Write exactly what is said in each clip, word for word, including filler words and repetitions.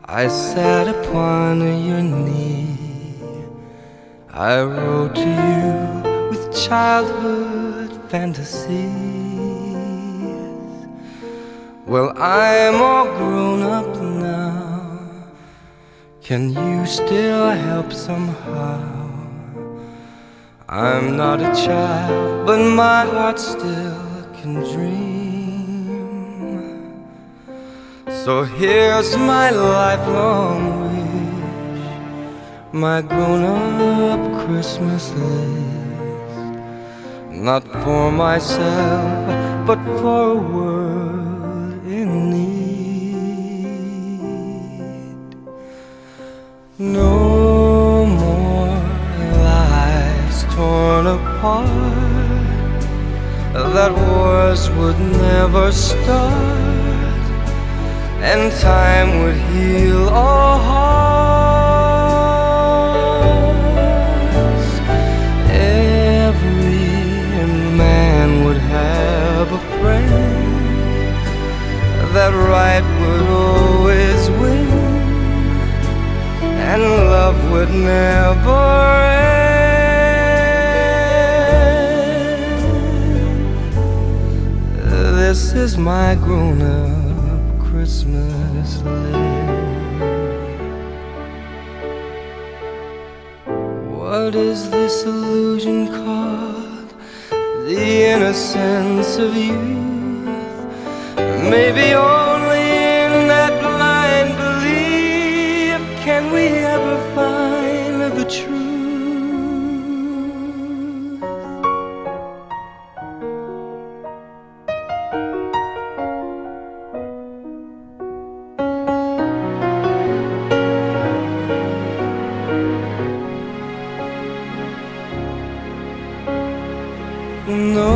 I sat upon your knee. I wrote to you with childhood fantasies. Well, I'm all grown up now. Can you still help somehow? I'm not a child, but my heart still can dream. So here's my lifelong wish, my grown-up Christmas list. Not for myself, but for a world in need. No more lives torn apart, that wars would never start, and time would heal all hearts. Every man would have a friend, that right would always win, and love would never end. This is my grown-up Christmas list. What is this illusion called? The innocence of youth. Maybe only in that blind belief can we ever find the truth. No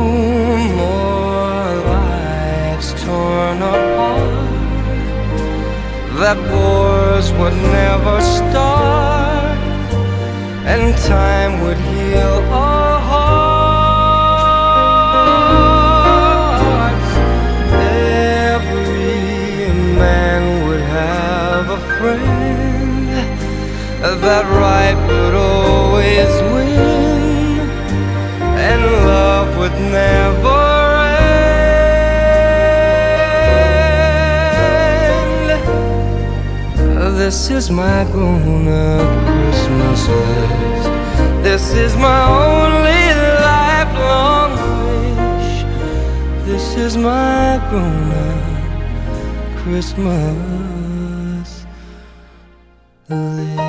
more lives torn apart, that wars would never start, and time would heal all hearts. Every man would have a friend, that right would always win, and love would never end. This is my grown-up Christmas list. This is my only lifelong wish. This is my grown-up Christmas list.